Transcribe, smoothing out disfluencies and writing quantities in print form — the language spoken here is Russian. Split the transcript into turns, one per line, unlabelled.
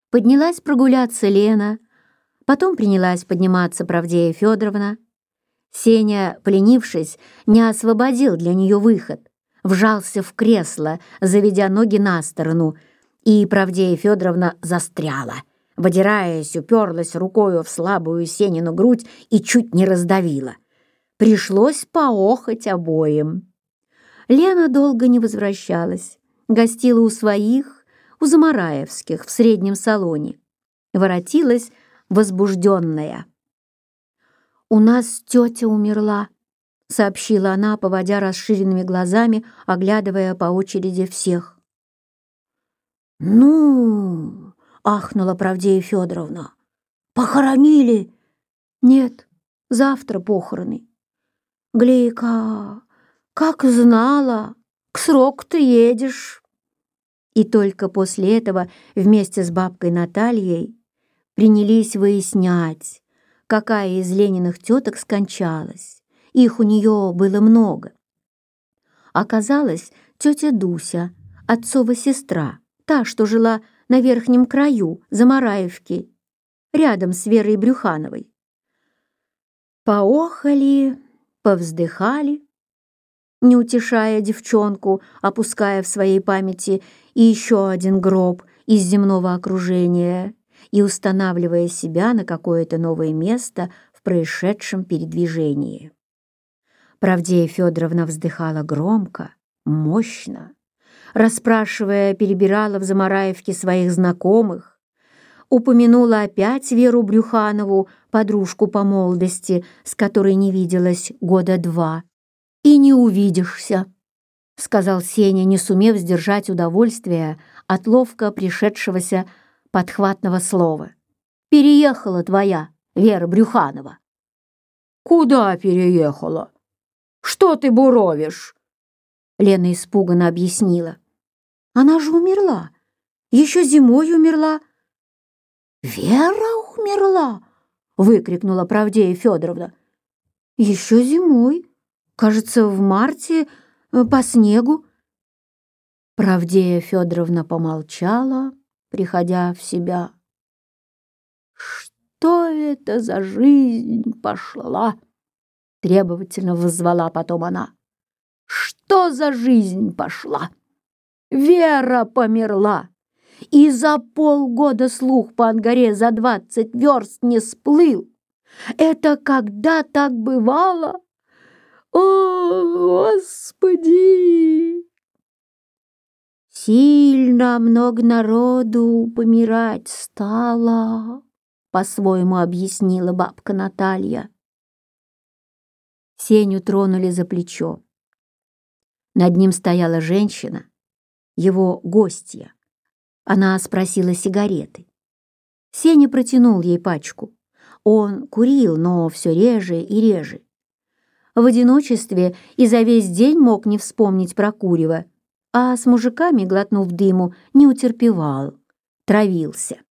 Поднялась прогуляться Лена, потом принялась подниматься Правдея Федоровна. Сеня, поленившись, не освободил для нее выход, вжался в кресло, заведя ноги на сторону, и Правдея Федоровна застряла, выдираясь, уперлась рукою в слабую Сенину грудь и чуть не раздавила. Пришлось поохать обоим. Лена долго не возвращалась, гостила у своих, у Замараевских в среднем салоне. Воротилась возбужденная. «У нас тетя умерла», — сообщила она, поводя расширенными глазами, оглядывая по очереди всех. «Ну!» — ахнула Правдея Федоровна. «Похоронили?» «Нет, завтра похороны». «Глейка, как знала, к сроку ты едешь». И только после этого вместе с бабкой Натальей принялись выяснять, какая из Лениных теток скончалась. Их у нее было много. Оказалась тетя Дуся, отцова сестра, та, что жила на верхнем краю Замараевки, рядом с Верой Брюхановой. Поохали, повздыхали, не утешая девчонку, опуская в своей памяти еще один гроб из земного окружения и устанавливая себя на какое-то новое место в происшедшем передвижении. Правдея Федоровна вздыхала громко, мощно, расспрашивая, перебирала в Замараевке своих знакомых, упомянула опять Веру Брюханову, подружку по молодости, с которой не виделась года 2. «И не увидишься», — сказал Сеня, не сумев сдержать удовольствия от ловко пришедшегося подхватного слова. «Переехала твоя Вера Брюханова». «Куда переехала? Что ты буровишь?» Лена испуганно объяснила. «Она же умерла. Еще зимой умерла». «Вера умерла?» — выкрикнула Правдея Федоровна. «Еще зимой. Кажется, в марте, по снегу». Правдея Федоровна помолчала, приходя в себя. «Что это за жизнь пошла?» — требовательно воззвала потом она. «Что за жизнь пошла? Вера померла, и за полгода слух по Ангаре за 20 верст не сплыл. Это когда так бывало? О, Господи!» «Сильно много народу помирать стало», — по-своему объяснила бабка Наталья. Сеню тронули за плечо. Над ним стояла женщина, его гостья. Она спросила сигареты. Сеня протянул ей пачку. Он курил, но все реже и реже. В одиночестве и за весь день мог не вспомнить про курево, а с мужиками, глотнув дыму, не утерпевал, травился.